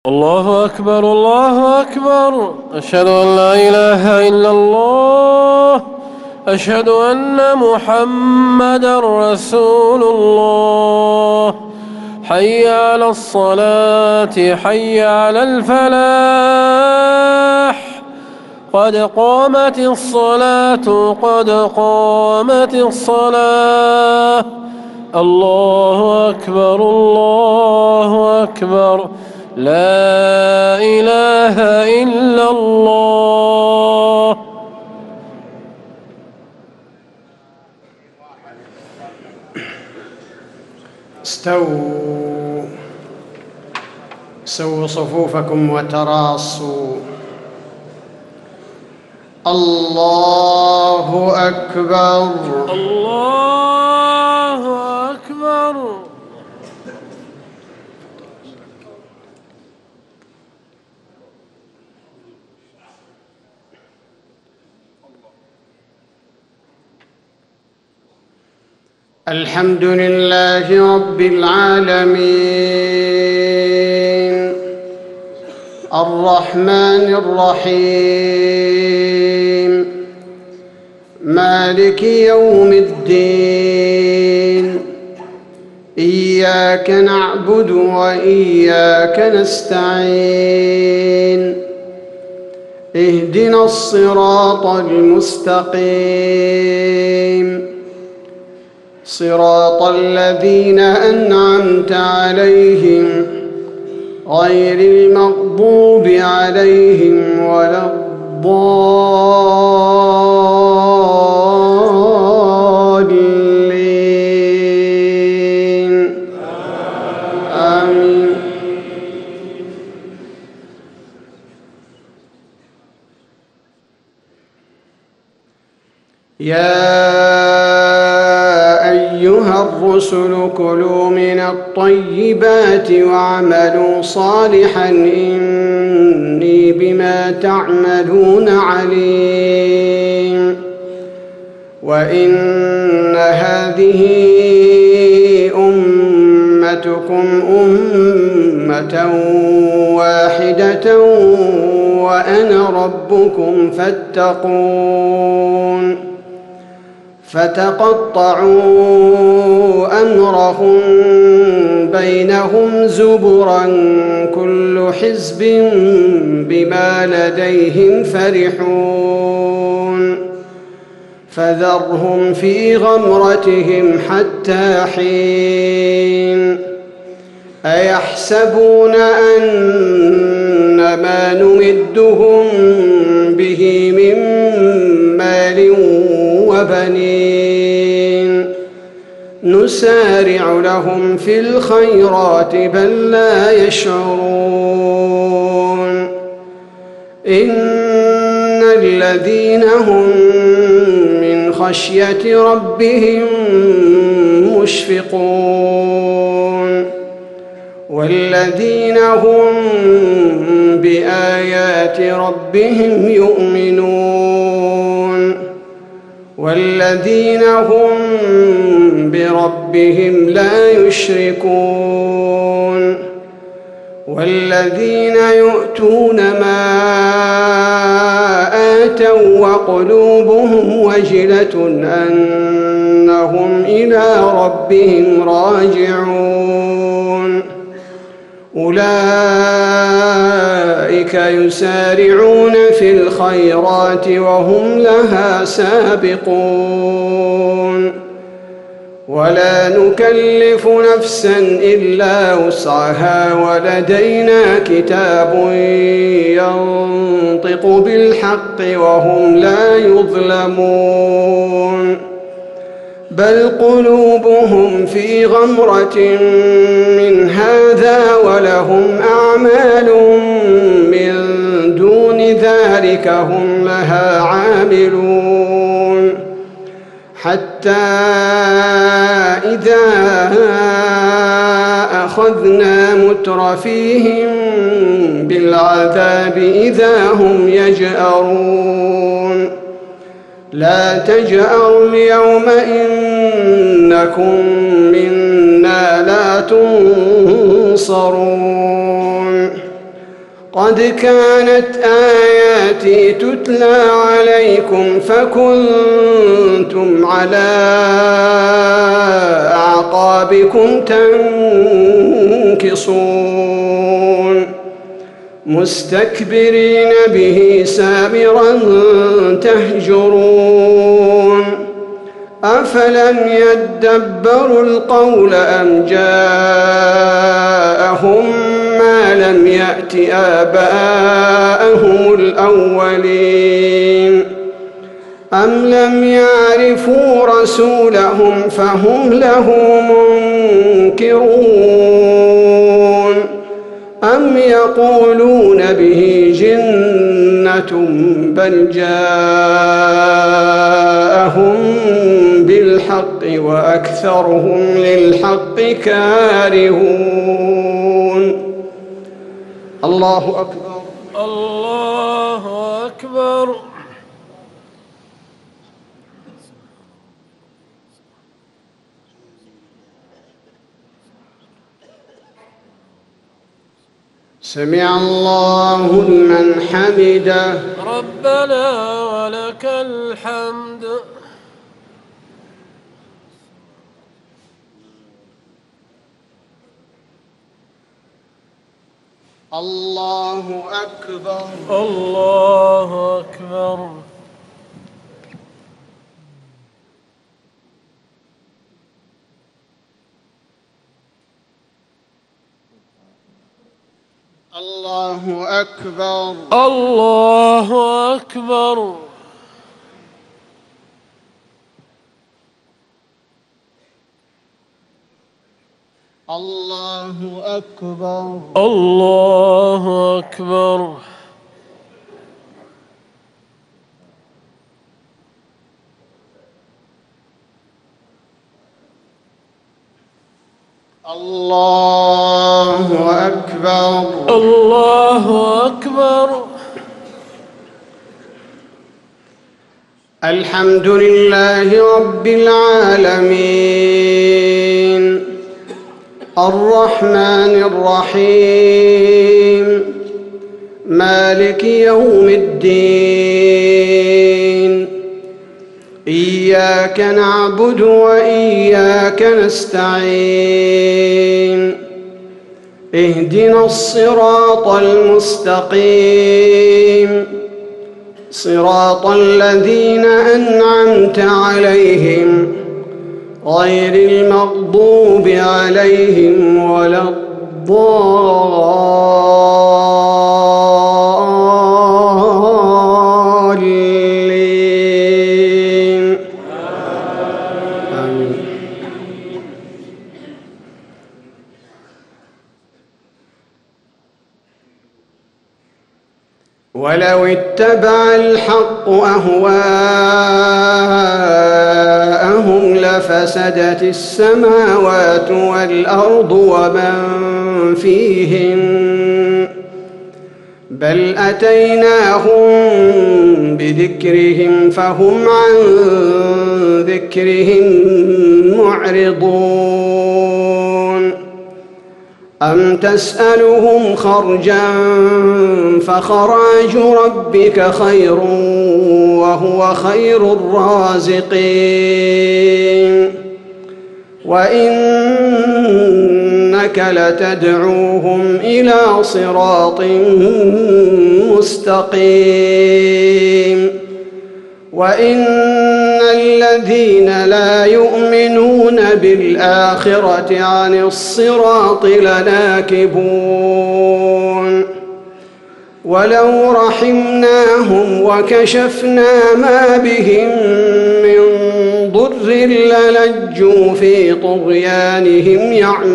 الله أكبر الله أكبر. أشهد أن لا إله إلا الله. أشهد أن محمدا رسول الله. حي على الصلاة حي على الفلاح. قد قامت الصلاة قد قامت الصلاة. الله أكبر الله أكبر. لا إله إلا الله. استووا سووا صفوفكم وتراصوا. الله أكبر الله أكبر. الحمد لله رب العالمين الرحمن الرحيم مالك يوم الدين. إياك نعبد وإياك نستعين. اهدنا الصراط المستقيم صراط الذين أنعمت عليهم غير المغضوب عليهم ولا الضالين. آمين. يا أيها الرسل كلوا من الطيبات واعملوا صالحا إني بما تعملون عليم. وإن هذه أمتكم أمة واحدة وأنا ربكم فاتقون. فتقطعوا أمرهم بينهم زبرا كل حزب بما لديهم فرحون. فذرهم في غمرتهم حتى حين. أيحسبون أن ما نمدهم به من مال وبنين نسارع لهم في الخيرات بل لا يشعرون. إن الذين هم من خشية ربهم مشفقون والذين هم بآيات ربهم يؤمنون والذين هم بربهم لا يشركون والذين يؤتون ما آتوا وقلوبهم وجلة أنهم إلى ربهم راجعون. أولئك يسارعون في الخيرات وهم لها سابقون. ولا نكلف نفسا إلا وسعها ولدينا كتاب ينطق بالحق وهم لا يظلمون. بل قلوبهم في غمرة من هذا ولهم أعمال من دون ذلك هم لها عاملون. حتى إذا أخذنا مترفيهم بالعذاب إذا هم يجأرون. لا تجأروا اليوم إنكم منا لا تنصرون. قد كانت آياتي تتلى عليكم فكنتم على أعقابكم تنكصون مستكبرين به سامرا تهجرون أفلم يدبروا القول أم جاءهم ما لم يأت آباءهم الأولين أم لم يعرفوا رسولهم فهم له منكرون أم يقولون به جنة بل جاءهم بالحق وأكثرهم للحق كارهون الله أكبر الله أكبر. سمع الله لمن حمده ربنا ولك الحمد. الله أكبر الله أكبر. الله أكبر الله أكبر. الله أكبر الله أكبر. الله أكبر الله أكبر. الحمد لله رب العالمين الرحمن الرحيم مالك يوم الدين إياك نعبد وإياك نستعين اهدنا الصراط المستقيم صراط الذين أنعمت عليهم غير المغضوب عليهم ولا الضالين آمين. ولو اتبع الحق أهواءهم لفسدت السماوات والأرض ومن فيهن بل أتيناهم بذكرهم فهم عن ذكرهم معرضون أم تسألهم خرجا فخراج ربك خير وهو خير الرازقين وإنك لتدعوهم إلى صراط مستقيم وإن الذين لا يؤمنون بالآخرة عن الصراط لناكبون ولو رحمناهم وكشفنا ما بهم من ضر للجوا في طغيانهم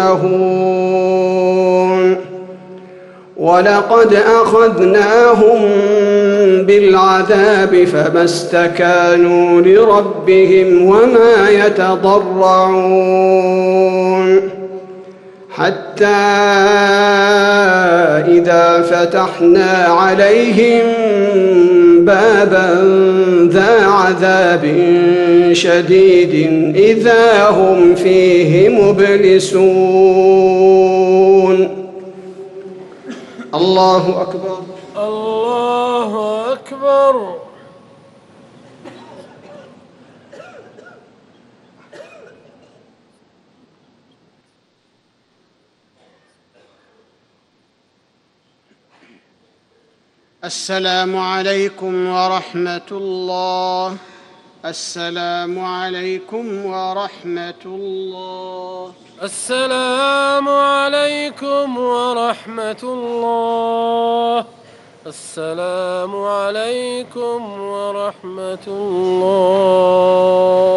يعمهون ولقد أخذناهم بالعذاب فما استكانوا لربهم وما يتضرعون حتى إذا فتحنا عليهم بابا ذا عذاب شديد إذا هم فيه مبلسون الله أكبر. الله أكبر. السلام عليكم ورحمة الله. السلام عليكم ورحمة الله. السلام عليكم ورحمة الله. السلام عليكم ورحمة الله.